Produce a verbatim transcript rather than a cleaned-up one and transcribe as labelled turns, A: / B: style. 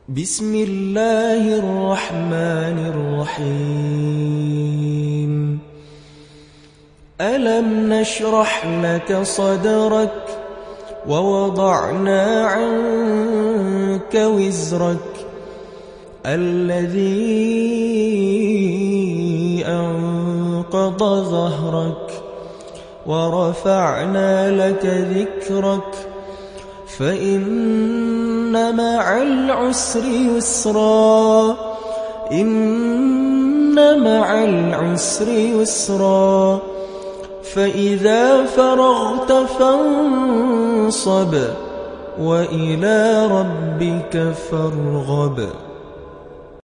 A: بسم الله الرحمن الرحيم ألم نشرح لك صدرك ووضعنا عنك وزرك الذي أنقض ظهرك ورفعنا لك ذكرك فإن مع العسر يسرا إن مع العسر يسرا فإذا فرغت فانصب وإلى ربك فارغب.